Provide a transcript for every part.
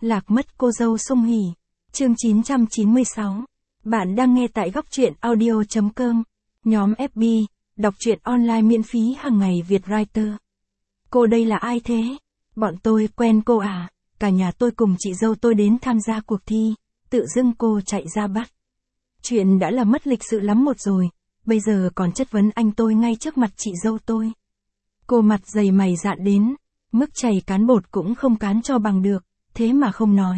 Lạc mất cô dâu Song Hỷ. Chương 996. Bạn đang nghe tại góc truyện audio.com. Nhóm FB, đọc truyện online miễn phí hàng ngày Việt Writer. Cô đây là ai thế? Bọn tôi quen cô à? Cả nhà tôi cùng chị dâu tôi đến tham gia cuộc thi, tự dưng cô chạy ra bắt. Chuyện đã là mất lịch sự lắm một rồi, bây giờ còn chất vấn anh tôi ngay trước mặt chị dâu tôi. Cô mặt dày mày dạn đến, mức chày cán bột cũng không cán cho bằng được, thế mà không nói.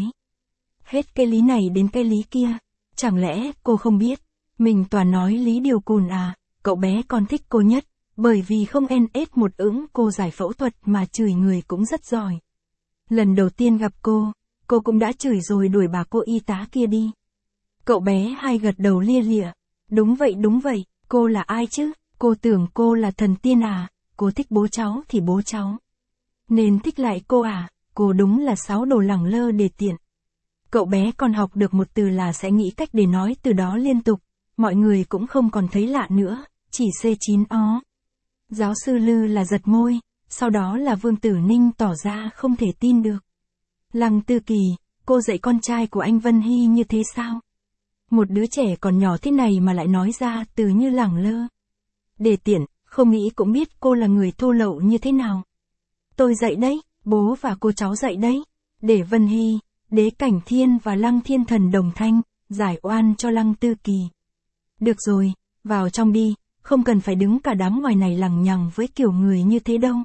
Hết cái lý này đến cái lý kia, chẳng lẽ cô không biết, mình toàn nói lý điều cùn à, cậu bé còn thích cô nhất, bởi vì không NS một ững cô giải phẫu thuật mà chửi người cũng rất giỏi. Lần đầu tiên gặp cô cũng đã chửi rồi đuổi bà cô y tá kia đi. Cậu bé hay gật đầu lia lịa, đúng vậy, cô là ai chứ, cô tưởng cô là thần tiên à, cô thích bố cháu thì bố cháu. Nên thích lại cô à, cô đúng là sáu đồ lẳng lơ đề tiện. Cậu bé còn học được một từ là sẽ nghĩ cách để nói từ đó liên tục, mọi người cũng không còn thấy lạ nữa, chỉ C9O. Giáo sư Lư là giật môi, sau đó là Vương Tử Ninh tỏ ra không thể tin được. Lăng Tư Kỳ, cô dạy con trai của anh Vân Hy như thế sao? Một đứa trẻ còn nhỏ thế này mà lại nói ra từ như lẳng lơ. Đề tiện, không nghĩ cũng biết cô là người thô lậu như thế nào. Tôi dạy đấy, bố và cô cháu dạy đấy, để Vân Hy, Đế Cảnh Thiên và Lăng Thiên Thần đồng thanh, giải oan cho Lăng Tư Kỳ. Được rồi, vào trong đi, không cần phải đứng cả đám ngoài này lằng nhằng với kiểu người như thế đâu.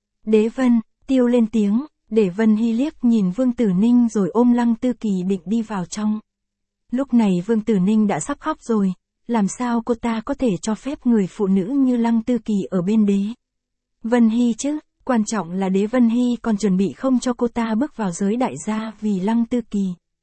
Đế Vân, Tiêu lên tiếng, để Vân Hy liếc nhìn Vương Tử Ninh rồi ôm Lăng Tư Kỳ định đi vào trong. Lúc này Vương Tử Ninh đã sắp khóc rồi, làm sao cô ta có thể cho phép người phụ nữ như Lăng Tư Kỳ ở bên đế Vân Hy chứ, quan trọng là đế Vân Hy còn chuẩn bị không cho cô ta bước vào giới đại gia vì Lăng Tư Kỳ.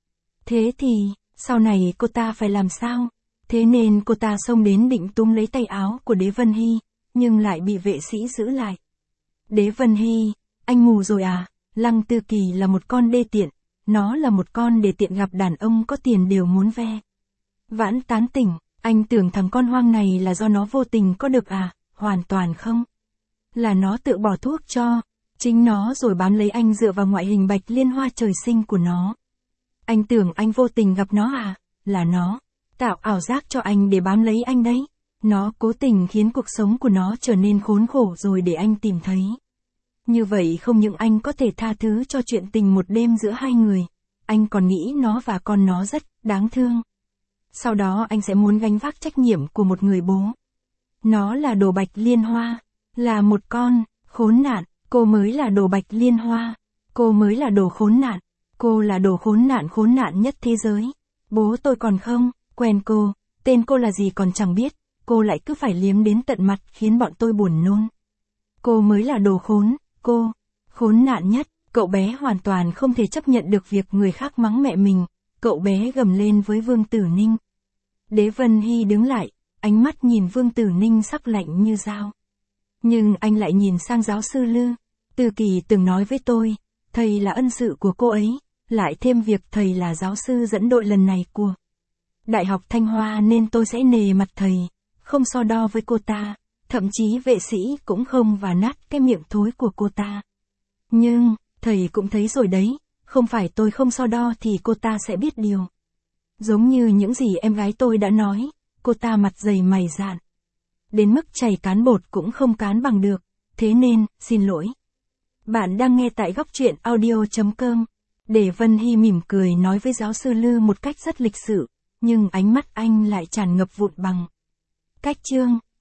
Thế thì, sau này cô ta phải làm sao? Thế nên cô ta xông đến định túm lấy tay áo của đế Vân Hy, nhưng lại bị vệ sĩ giữ lại. Đế Vân Hy, anh mù rồi à? Lăng Tư Kỳ là một con đê tiện, nó là một con đê tiện gặp đàn ông có tiền đều muốn ve. Vãn tán tỉnh, anh tưởng thằng con hoang này là do nó vô tình có được à? Hoàn toàn không. Là nó tự bỏ thuốc cho chính nó rồi bám lấy anh dựa vào ngoại hình bạch liên hoa trời sinh của nó. Anh tưởng anh vô tình gặp nó à? Là nó tạo ảo giác cho anh để bám lấy anh đấy. Nó cố tình khiến cuộc sống của nó trở nên khốn khổ rồi để anh tìm thấy. Như vậy không những anh có thể tha thứ cho chuyện tình một đêm giữa hai người, anh còn nghĩ nó và con nó rất đáng thương. Sau đó anh sẽ muốn gánh vác trách nhiệm của một người bố. Nó là đồ bạch liên hoa, là một con khốn nạn, cô mới là đồ bạch liên hoa, cô mới là đồ khốn nạn, cô là đồ khốn nạn nhất thế giới. Bố tôi còn không quen cô, tên cô là gì còn chẳng biết, cô lại cứ phải liếm đến tận mặt khiến bọn tôi buồn nôn. Cô mới là đồ cô khốn nạn nhất. Cậu bé hoàn toàn không thể chấp nhận được việc người khác mắng mẹ mình, cậu bé gầm lên với Vương Tử Ninh. Đế Vân Hy đứng lại, ánh mắt nhìn Vương Tử Ninh sắc lạnh như dao. Nhưng anh lại nhìn sang giáo sư Lư. Tư Kỳ từng nói với tôi, thầy là ân sự của cô ấy, lại thêm việc thầy là giáo sư dẫn đội lần này của Đại học Thanh Hoa nên tôi sẽ nề mặt thầy, không so đo với cô ta, thậm chí vệ sĩ cũng không và nát cái miệng thối của cô ta. Nhưng, thầy cũng thấy rồi đấy, không phải tôi không so đo thì cô ta sẽ biết điều. Giống như những gì em gái tôi đã nói, cô ta mặt dày mày dạn. Đến mức chày cán bột cũng không cán bằng được, thế nên, xin lỗi. Bạn đang nghe tại góc truyện audio.com. Để Vân Hy mỉm cười nói với giáo sư Lư một cách rất lịch sự, nhưng ánh mắt anh lại tràn ngập vụn bằng. Cách chương.